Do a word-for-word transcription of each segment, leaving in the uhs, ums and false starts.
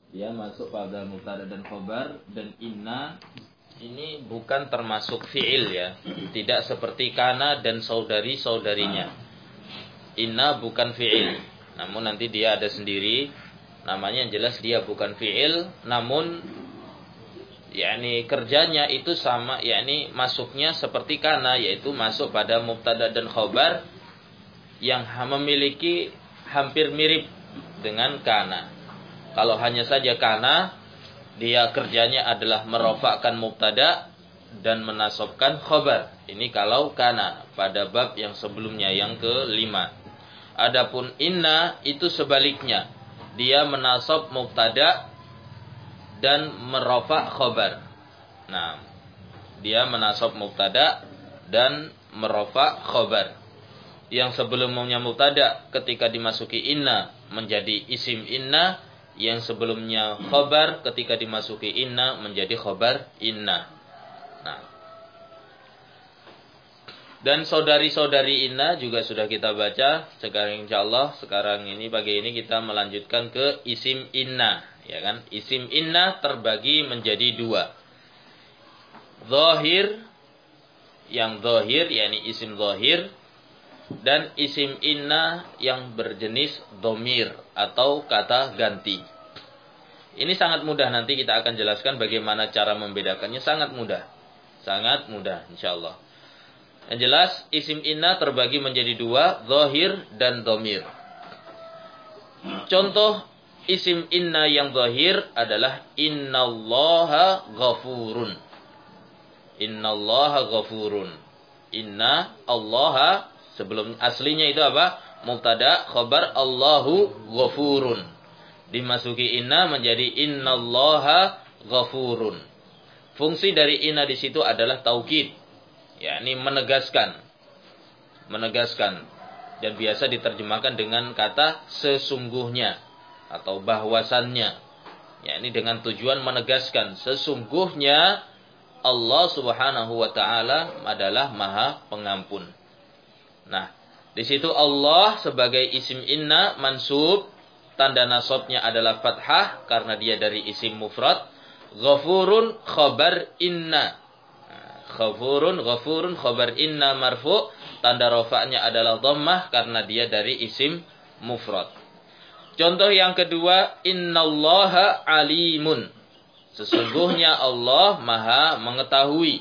Dia masuk pada mubtada dan khobar. Dan inna ini bukan termasuk fi'il ya. Tidak seperti kana dan saudari-saudarinya. Inna bukan fi'il. Namun nanti dia ada sendiri. Namanya yang jelas dia bukan fi'il. Namun yakni kerjanya itu sama, yakni masuknya seperti kana, yaitu masuk pada mubtada dan khobar yang memiliki hampir mirip dengan kana. Kalau hanya saja kana, dia kerjanya adalah merofakkan mubtada dan menasobkan khobar. Ini kalau kana pada bab yang sebelumnya, yang kelima. Adapun inna itu sebaliknya, dia menasob mubtada dan merofak khobar. Nah, dia menasob mubtada dan merofak khobar. Yang sebelumnya mubtada ketika dimasuki inna menjadi isim inna. Yang sebelumnya khobar ketika dimasuki inna menjadi khobar inna. Nah, dan saudari-saudari inna juga sudah kita baca. Sekarang insyaallah sekarang ini pagi ini kita melanjutkan ke isim inna, ya kan? Isim inna terbagi menjadi dua. Zahir, yang zahir yakni isim zahir, dan isim inna yang berjenis domir atau kata ganti. Ini sangat mudah, nanti kita akan jelaskan bagaimana cara membedakannya. Sangat mudah, sangat mudah insyaallah. Yang jelas isim inna terbagi menjadi dua, zahir dan domir. Contoh isim inna yang zahir adalah innallaha ghafurun. Innallaha ghafurun. Inna allaha, sebelum aslinya itu apa? Mubtada khobar Allahu ghafurun. Dimasuki inna menjadi innallaha ghafurun. Fungsi dari inna di situ adalah taukid, yakni menegaskan. Menegaskan. Dan biasa diterjemahkan dengan kata sesungguhnya atau bahwasannya. Yakni dengan tujuan menegaskan sesungguhnya Allah Subhanahu wa taala adalah Maha Pengampun. Nah, di situ Allah sebagai isim inna mansub, tanda nasabnya adalah fathah karena dia dari isim mufrad. Ghafurun khabar inna. Ghafurun ghafurun khabar inna marfu, tanda rafa'nya adalah dhammah karena dia dari isim mufrad. Contoh yang kedua, innallaha alimun. Sesungguhnya Allah Maha mengetahui.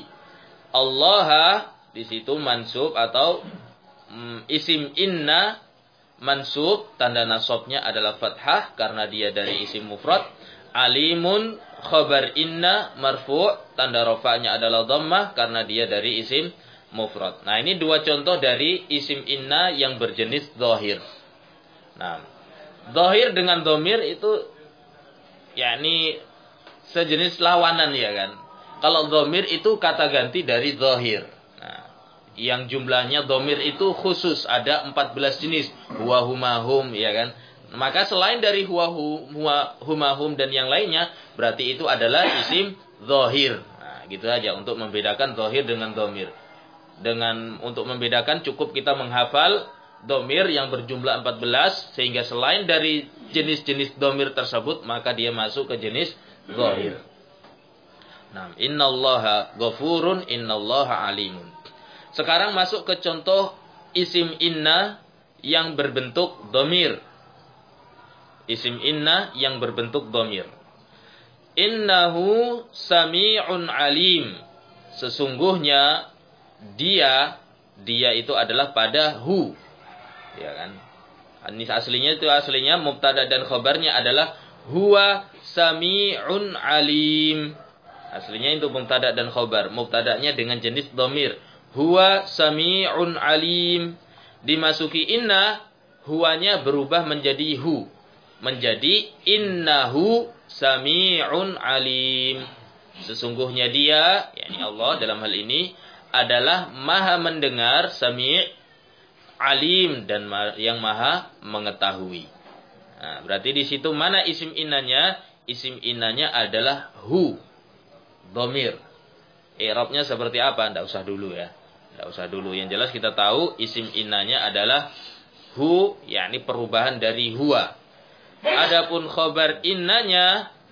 Allah di situ mansub atau mm, isim inna mansub, tanda nasabnya adalah fathah karena dia dari isim mufrad. Alimun khabar inna marfu', tanda rafa'nya adalah dhammah karena dia dari isim mufrad. Nah, ini dua contoh dari isim inna yang berjenis dhahir. Nah, dhahir dengan dhamir itu yakni sejenis lawanan, ya kan. Kalau dhamir itu kata ganti dari dhahir. Nah, yang jumlahnya dhamir itu khusus ada empat belas jenis. Huwa huma hum, ya kan. Maka selain dari huwa huwa huma hum dan yang lainnya, berarti itu adalah isim dhahir. Nah, gitu aja untuk membedakan dhahir dengan dhamir. Dengan untuk membedakan cukup kita menghafal dhamir yang berjumlah empat belas, sehingga selain dari jenis-jenis dhamir tersebut maka dia masuk ke jenis zahir. Nah, innallaha ghafurun, innallaha alimun. Sekarang masuk ke contoh isim inna yang berbentuk dhamir. Isim inna yang berbentuk dhamir. Innahu sami'un alim. Sesungguhnya dia, dia itu adalah pada hu. Ya kan? Ini aslinya itu aslinya mubtada dan khabarnya adalah huwa sami'un alim. Aslinya itu mubtada dan khabar. Mubtadanya dengan jenis dhamir. Huwa sami'un alim. Dimasuki inna, huwanya berubah menjadi hu. Menjadi innahu sami'un alim. Sesungguhnya dia, yakni Allah dalam hal ini, adalah maha mendengar, sami' alim, dan yang maha mengetahui. Nah, berarti di situ mana isim innanya? Isim innanya adalah hu, dhamir. I'rabnya seperti apa? Tidak usah dulu ya. Tidak usah dulu. Yang jelas kita tahu isim innanya adalah hu, yakni perubahan dari huwa. Adapun khobar innanya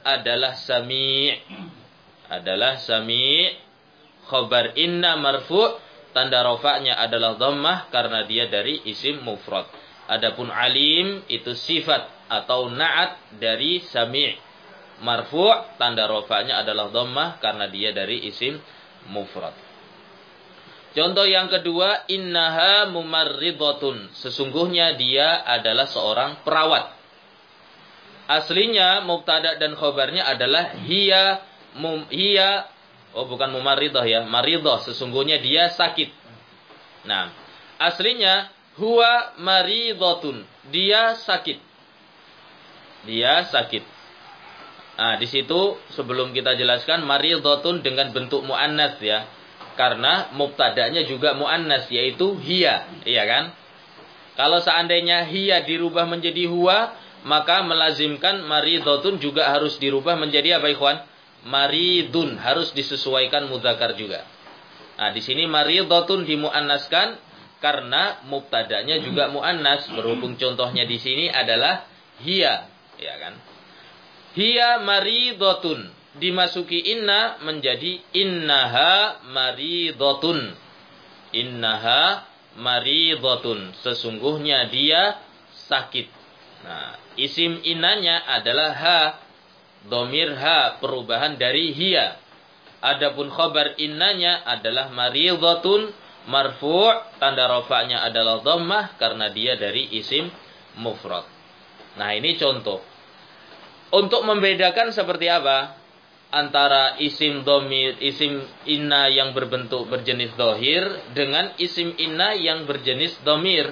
adalah sami'. Adalah sami'. Khobar inna marfu' tanda rafa'nya adalah dhammah karena dia dari isim mufrad. Adapun alim itu sifat atau na'at dari sami'. Marfu' tanda rafa'nya adalah dhammah karena dia dari isim mufrad. Contoh yang kedua, innaha mumarridatun. Sesungguhnya dia adalah seorang perawat. Aslinya mubtada dan khobarnya adalah hiya mum, hiya oh bukan mumarridah ya, maridah. Sesungguhnya dia sakit. Nah, aslinya huwa maridatun. Dia sakit. Dia sakit. Nah, di situ sebelum kita jelaskan maridatun dengan bentuk muannats ya. Karena mubtada'nya juga muannas yaitu hiya, iya kan? Kalau seandainya hiya dirubah menjadi huwa, maka melazimkan maridhatun juga harus dirubah menjadi apa ikhwan? Maridun, harus disesuaikan mudzakkar juga. Nah, di sini maridhatun dimuannaskan karena mubtada'nya juga muannas, berhubung contohnya di sini adalah hiya, ya kan? Hiya maridhatun. Dimasuki inna menjadi innaha maridhatun. Innaha maridhatun. Sesungguhnya dia sakit. Nah, isim innanya adalah ha. Dhamir ha, perubahan dari hiya. Adapun khabar innanya adalah maridhatun marfu', tanda rafa'nya adalah dhammah karena dia dari isim mufrad. Nah, ini contoh. Untuk membedakan seperti apa antara isim dhamir, isim inna yang berbentuk berjenis dhahir dengan isim inna yang berjenis dhamir.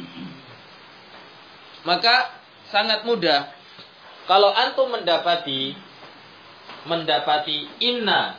Maka sangat mudah. Kalau antum mendapati mendapati inna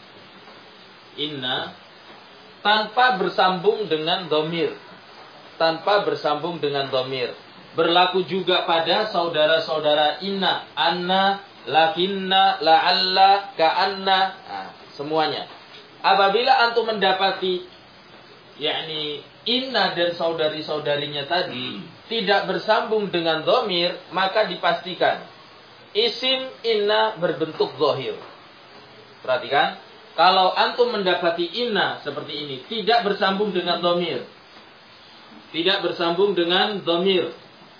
inna tanpa bersambung dengan dhamir, tanpa bersambung dengan dhamir, berlaku juga pada saudara-saudara inna, anna, lakinna, la'alla, ka'anna, nah, semuanya. Apabila antum mendapati yakni inna dan saudari-saudarinya tadi tidak bersambung dengan dhamir, maka dipastikan isim inna berbentuk dhahir. Perhatikan, kalau antum mendapati inna seperti ini tidak bersambung dengan dhamir, tidak bersambung dengan dhamir,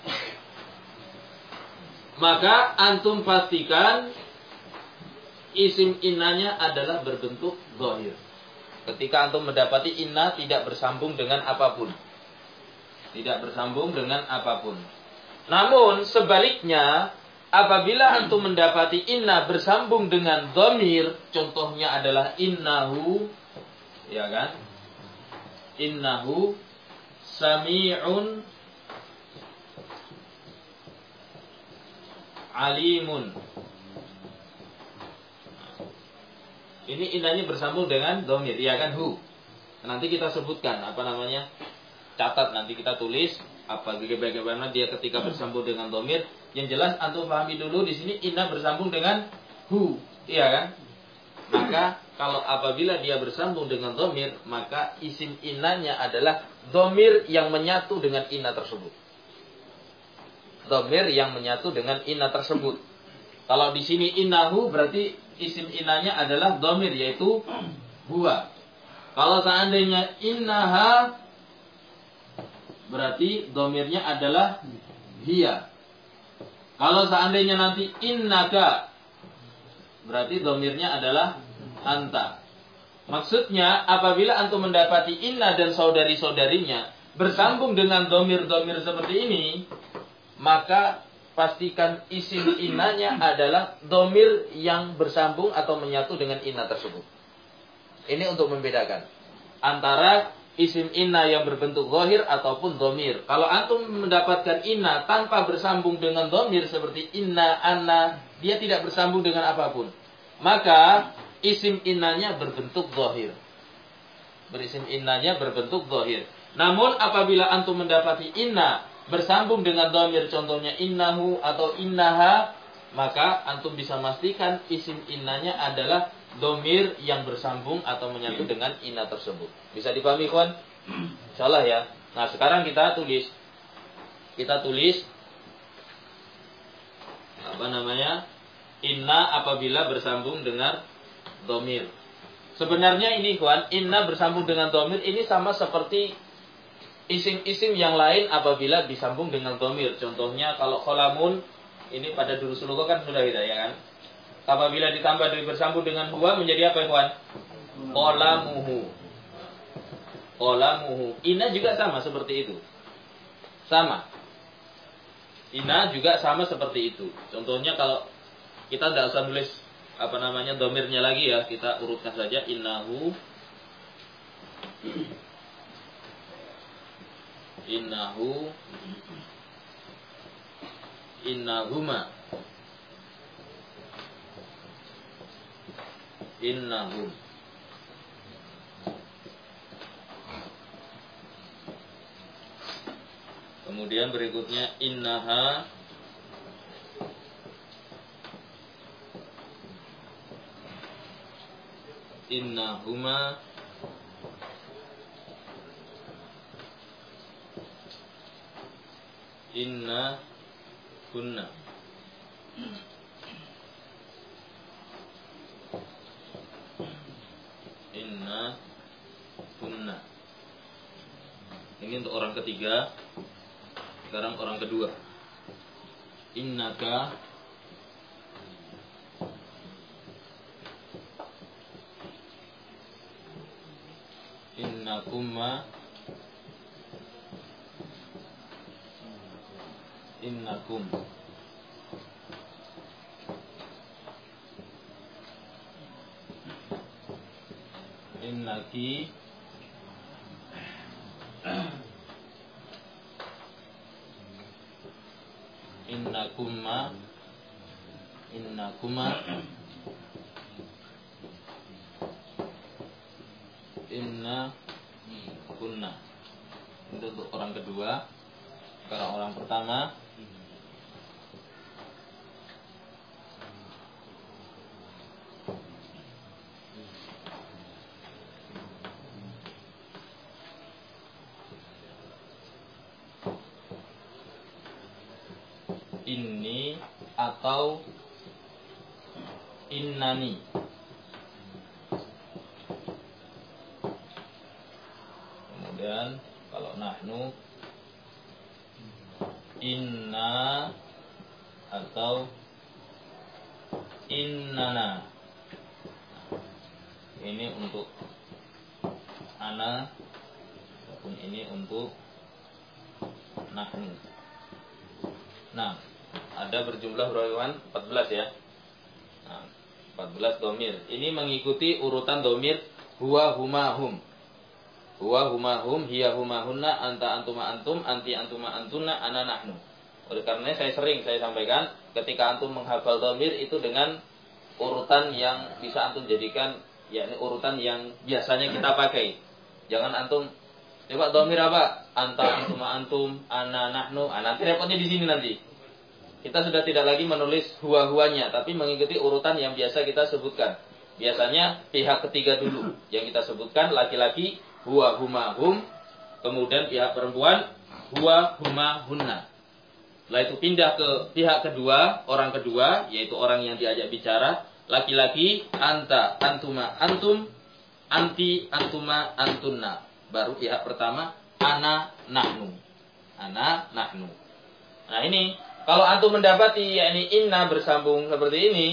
maka antum pastikan isim innanya adalah berbentuk dhahir. Ketika antum mendapati inna tidak bersambung dengan apapun. Tidak bersambung dengan apapun. Namun sebaliknya, apabila antum mendapati inna bersambung dengan dhamir, contohnya adalah innahu, ya kan? Innahu sami'un alimun. Ini innanya bersambung dengan dhamir, iya kan, hu. Nanti kita sebutkan apa namanya? Catat, nanti kita tulis apa bagaimana dia ketika bersambung dengan dhamir. Yang jelas antum pahami dulu di sini inna bersambung dengan hu, iya kan? Maka kalau apabila dia bersambung dengan dhamir, maka isim innanya adalah dhamir yang menyatu dengan inna tersebut. Dhamir yang menyatu dengan inna tersebut. Kalau di sini innahu berarti isim innanya adalah dhamir yaitu huwa. Kalau seandainya innaha berarti dhamirnya adalah hiya. Kalau seandainya nanti innaka berarti dhamirnya adalah anta. Maksudnya apabila antum mendapati inna dan saudari-saudarinya bersambung dengan dhamir-dhamir seperti ini, maka pastikan isim innanya adalah dhamir yang bersambung atau menyatu dengan inna tersebut. Ini untuk membedakan antara isim inna yang berbentuk zahir ataupun dhamir. Kalau antum mendapatkan inna tanpa bersambung dengan dhamir seperti inna, anna, dia tidak bersambung dengan apapun, maka isim innanya berbentuk zahir. Berisim innanya berbentuk zahir. Namun apabila antum mendapati inna bersambung dengan dhamir, contohnya innahu atau innaha, maka antum bisa memastikan isim innanya adalah dhamir yang bersambung atau menyatu dengan inna tersebut. Bisa dipahami, kawan? Insyaallah ya. Nah, sekarang kita tulis. Kita tulis apa namanya? Inna apabila bersambung dengan domir. Sebenarnya ini kawan, inna bersambung dengan domir ini sama seperti isim-isim yang lain apabila disambung dengan domir. Contohnya kalau kolamun, ini pada durus lughah kan sudah kita ya kan. Apabila ditambah dari bersambung dengan huwa menjadi apa ya kawan? Qolamuhu. Qolamuhu. Inna juga sama seperti itu. Sama. Inna juga sama seperti itu. Contohnya kalau kita tidak usah nulis apa namanya domirnya lagi ya, kita urutkan saja innahu, innahu, innahuma, innahum. Kemudian berikutnya innaha, innahuma, inna kunna. Inna kunna. Ini untuk orang ketiga. Sekarang orang kedua. Innaka, innakuma, innakum. Innaki, innakuma, innakuma, inna kunna. Itu untuk orang kedua. Sekarang orang pertama. Inni atau innani. Kemudian kalau nahnu, inna atau innana. Ini untuk ana, ataupun ini untuk nahnu. Nah, ada berjumlah berapa? empat belas ya. Nah, empat belas domir. Ini mengikuti urutan domir huwa huma hum. Huwa huma hum, hiya huma hunna, anta antuma antum, anti antuma antunna, ana nahnu. Oleh karena saya sering saya sampaikan, ketika antum menghafal domir itu dengan urutan yang bisa antum jadikan, yakni urutan yang biasanya kita pakai. Jangan antum coba domir apa? Anta antuma antum, ana nahnu. Ah, nanti repotnya di sini nanti. Kita sudah tidak lagi menulis huwa-huwanya, tapi mengikuti urutan yang biasa kita sebutkan. Biasanya pihak ketiga dulu yang kita sebutkan, laki-laki huwa huma hum, kemudian pihak perempuan huwa huma hunna. Setelah itu pindah ke pihak kedua, orang kedua, yaitu orang yang diajak bicara, laki-laki anta antuma antum, anti antuma antunna. Baru pihak pertama ana nahnu. Ana nahnu. Nah ini kalau antum mendapati yakni inna bersambung seperti ini,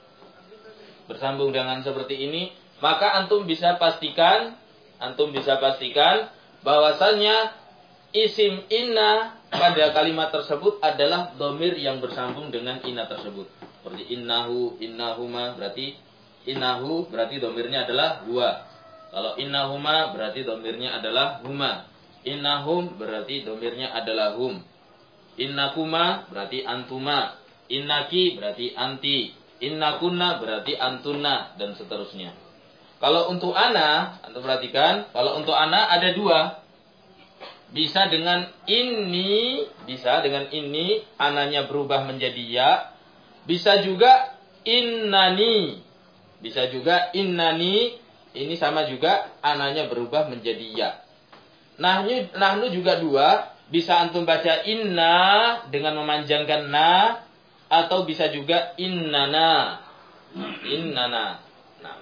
bersambung dengan seperti ini, maka antum bisa pastikan, antum bisa pastikan bahwasannya isim inna pada kalimat tersebut adalah domir yang bersambung dengan inna tersebut. Seperti innahu, innahuma, berarti innahu berarti domirnya adalah huwa. Kalau innahuma berarti domirnya adalah huma. Innahum berarti domirnya adalah hum. Innakuma berarti antuma. Innaki berarti anti. Innakunna berarti antunna, dan seterusnya. Kalau untuk ana, antum perhatikan, kalau untuk ana ada dua. Bisa dengan ini, bisa dengan ini, ananya berubah menjadi ya. Bisa juga innani. Bisa juga innani, ini sama juga, ananya berubah menjadi ya. Nahnu, nahnu juga dua. Bisa antum baca inna dengan memanjangkan na, atau bisa juga innana. Innana. Nah.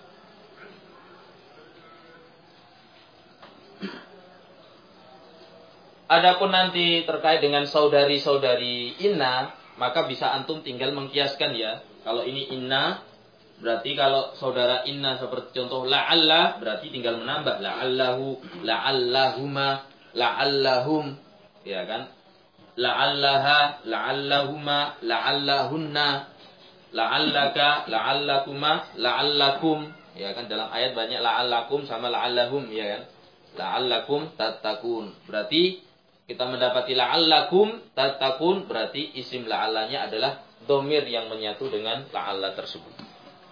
Adapun nanti terkait dengan saudari-saudari inna, maka bisa antum tinggal mengkiaskan ya. Kalau ini inna, berarti kalau saudara inna seperti contoh la'alla, berarti tinggal menambah la'allahu, la'allahuma, la'allahum, ya kan? La'allaha, la'allahuma, la'allahunna, la'allaka, la'allakuma, la'allakum, ya kan? Dalam ayat banyak la'allakum sama la'allahum, ya kan? La'allakum tattaqun. Berarti kita mendapati la'allakum tattaqun, berarti isim la'allanya adalah domir yang menyatu dengan la'alla tersebut.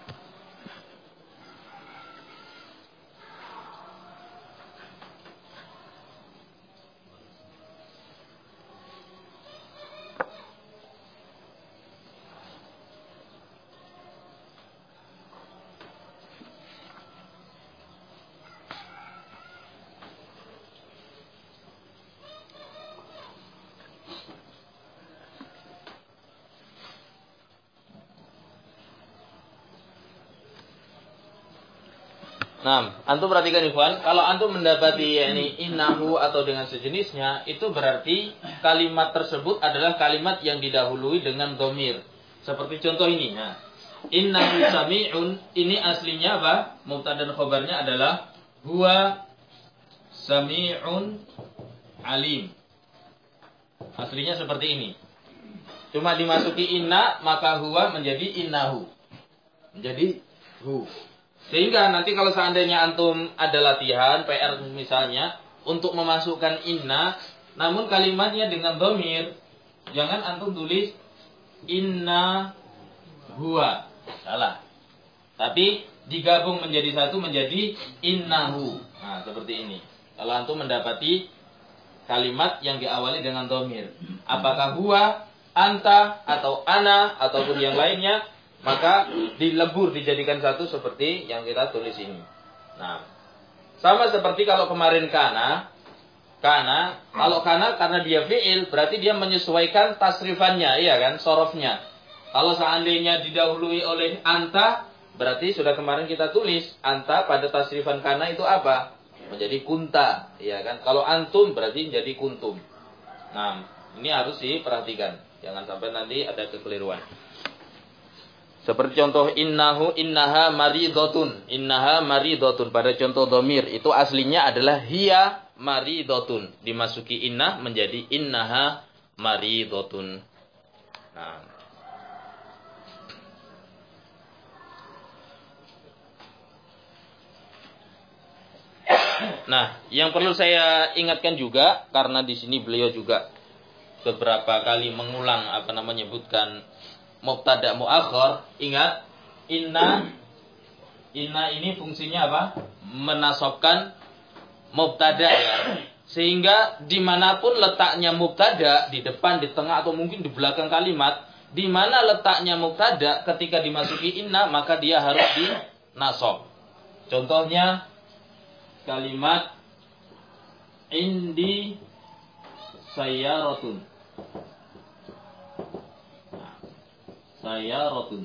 Nah, antum perhatikan ikhwan, kalau antum mendapati yakni innahu atau dengan sejenisnya, itu berarti kalimat tersebut adalah kalimat yang didahului dengan domir. Seperti contoh ini. Nah, innahu sami'un, ini aslinya apa? Mubtada dan khobarnya adalah huwa sami'un alim. Aslinya seperti ini. Cuma dimasuki inna, maka huwa menjadi innahu. Menjadi hu. Sehingga nanti kalau seandainya antum ada latihan, P R misalnya, untuk memasukkan inna, namun kalimatnya dengan domir, jangan antum tulis inna huwa. Salah. Tapi digabung menjadi satu menjadi innahu. Nah, seperti ini. Kalau antum mendapati kalimat yang diawali dengan domir. Apakah huwa, anta, atau ana, ataupun yang lainnya, maka dilebur dijadikan satu seperti yang kita tulis ini. Nah, sama seperti kalau kemarin kana, kana, kalau kana karena dia fi'il berarti dia menyesuaikan tasrifannya, iya kan, sorofnya. Kalau seandainya didahului oleh anta, berarti sudah kemarin kita tulis anta pada tasrifan kana itu apa? Menjadi kunta, iya kan. Kalau antum berarti menjadi kuntum. Nah, ini harus diperhatikan, jangan sampai nanti ada kekeliruan. Seperti contoh innahu innaha maridotun. Innaha maridotun. Pada contoh domir. Itu aslinya adalah hiya maridotun. Dimasuki inna menjadi innaha maridotun. Nah. Nah, yang perlu saya ingatkan juga. Karena di sini beliau juga beberapa kali mengulang apa namanya menyebutkan mubtada muakhar, ingat inna inna ini fungsinya apa? Menasabkan mubtada ya. Sehingga dimanapun letaknya mubtada, di depan, di tengah atau mungkin di belakang kalimat, di mana letaknya mubtada ketika dimasuki inna maka dia harus dinasab. Contohnya kalimat indi sayyaratun. Sayyaratun.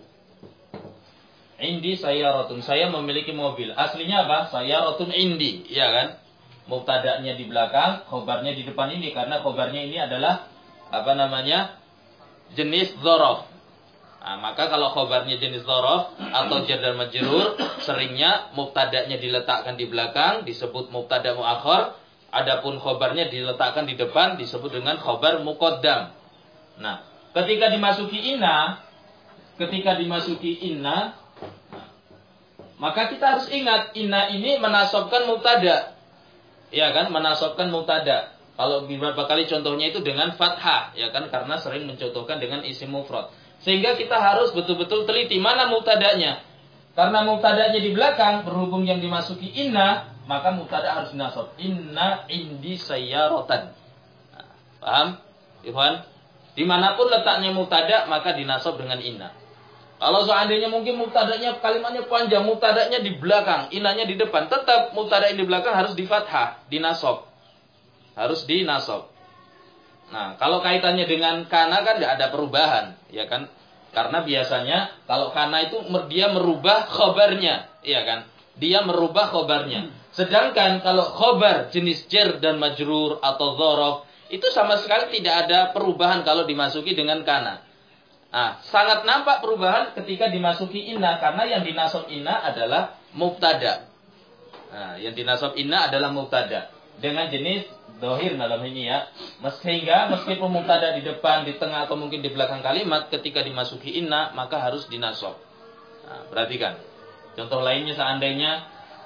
Indi sayyaratun. Saya memiliki mobil. Aslinya apa? Sayyaratun indi. Iya kan? Mubtada'nya di belakang, khobarnya di depan ini. Karena khobarnya ini adalah apa namanya? Jenis dzaraf. Nah, maka kalau khobarnya jenis dzaraf atau jar dan majrur, seringnya mubtada'nya diletakkan di belakang, disebut mubtada muakhar. Adapun khobarnya diletakkan di depan, disebut dengan khobar muqaddam. Nah, ketika dimasuki inna, ketika dimasuki inna, maka kita harus ingat inna ini menasabkan mubtada. Ya kan, menasabkan mubtada. Kalau beberapa kali contohnya itu dengan fathah, ya kan, karena sering mencontohkan dengan isim mufrad. Sehingga kita harus betul-betul teliti mana mubtadanya. Karena mubtadanya di belakang, berhubung yang dimasuki inna, maka mubtada harus dinasab. Inna indi sayyaratan. Nah, paham? Ikhwan? Dimanapun letaknya mubtada maka dinasab dengan inna. Kalau seandainya mungkin mubtadanya kalimatnya panjang, mubtadanya di belakang, innanya di depan, tetap mubtada di belakang harus di fathah, dinasab. Harus dinasab. Nah, kalau kaitannya dengan kana kan tidak ada perubahan, ya kan? Karena biasanya kalau kana itu dia merubah khobarnya, ya kan? Dia merubah khobarnya. Sedangkan kalau khobar jenis jar dan majrur atau dzaraf itu sama sekali tidak ada perubahan kalau dimasuki dengan kana. Nah, sangat nampak perubahan ketika dimasuki inna karena yang dinasab inna adalah mubtada. Nah, yang dinasab inna adalah mubtada dengan jenis dohir dalam ini ya. Sehingga meskipun mubtada di depan, di tengah atau mungkin di belakang kalimat ketika dimasuki inna maka harus dinasab. Nah, perhatikan. Contoh lainnya seandainya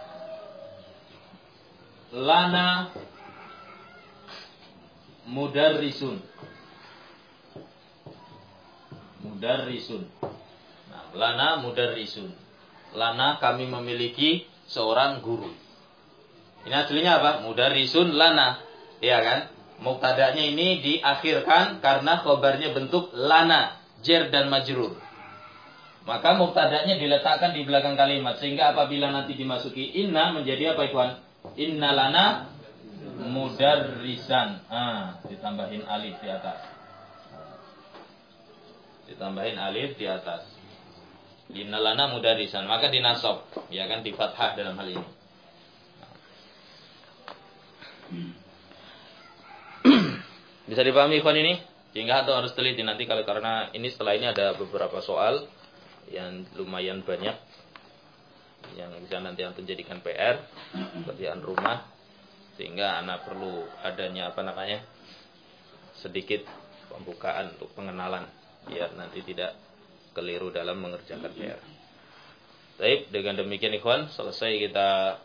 lana mudarrisun. Mudarrisun. Nah, lana mudarrisun. Lana kami memiliki seorang guru. Ini aslinya apa? Mudarrisun lana. Iya kan? Mubtada'nya ini diakhirkan karena khobarnya bentuk lana, jar dan majrur. Maka mubtada'nya diletakkan di belakang kalimat sehingga apabila nanti dimasuki inna menjadi apa, ikhwan? Inna lana mudarrisan. Ah, ditambahin alif di atas. Ditambahin alif di atas. Innalana mudarisan, maka dinasab, ya kan, di fathah dalam hal ini. Bisa dipahami ikhwan ini? Sehingga atau harus teliti nanti kalau karena ini setelah ini ada beberapa soal yang lumayan banyak yang bisa nanti antum jadikan P R, kerjaan rumah, sehingga anak perlu adanya apa namanya? Sedikit pembukaan untuk pengenalan biar nanti tidak keliru dalam mengerjakan P R. Baik, dengan demikian ikhwan, selesai kita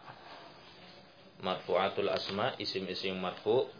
marfu'atul asma, isim-isim marfu.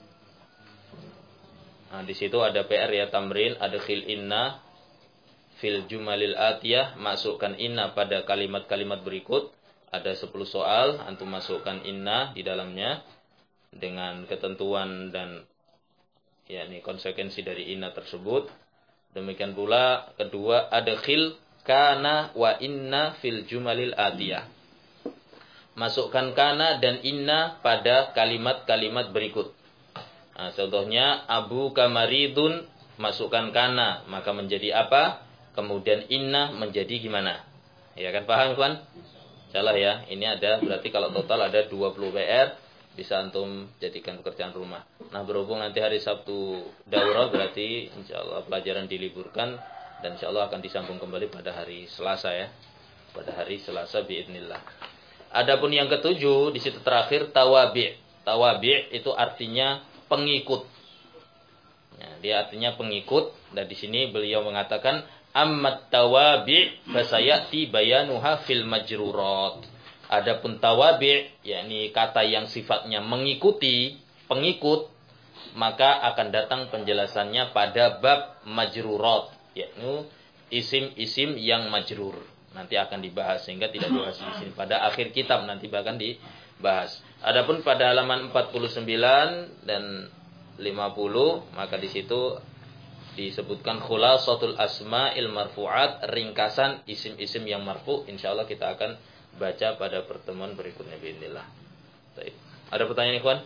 Nah, di situ ada P R ya, tamrin, adkhil inna fil jumalil atiyah, masukkan inna pada kalimat-kalimat berikut. Ada sepuluh soal, antum masukkan inna di dalamnya dengan ketentuan dan yakni konsekuensi dari inna tersebut. Demikian pula kedua adkhil kana wa inna fil jumalil atiyah. Masukkan kana dan inna pada kalimat-kalimat berikut. Nah, contohnya Abu kamaridun, masukkan kana maka menjadi apa? Kemudian inna menjadi gimana? Ya kan, paham kan? Salah ya. Ini ada berarti kalau total ada dua puluh P R. Bisa antum jadikan pekerjaan rumah. Nah, berhubung nanti hari Sabtu daurah, berarti insya Allah pelajaran diliburkan dan insya Allah akan disambung kembali pada hari Selasa ya. Pada hari Selasa biidznillah. Adapun yang ketujuh di situ terakhir tawabi'. Tawabi' itu artinya pengikut. Nah, dia artinya pengikut dan di sini beliau mengatakan ammat tawabi' fasayati bayanuha fil majrurat. Adapun tawabi', yakni kata yang sifatnya mengikuti, pengikut, maka akan datang penjelasannya pada bab majrurat, yakni isim-isim yang majrur. Nanti akan dibahas sehingga tidak dibahas di sini. Pada akhir kitab nanti bahkan dibahas. Adapun pada halaman empat puluh sembilan dan lima puluh, maka di situ disebutkan khulasatul asma'il marfu'at, ringkasan isim-isim yang marfu'. Insyaallah kita akan baca pada pertemuan berikutnya biidznillah. Baik. Ada pertanyaan ikhwan?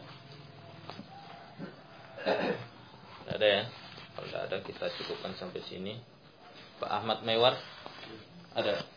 Ada ya? Kalau tidak ada kita cukupkan sampai sini. Pak Ahmad Mewar ada?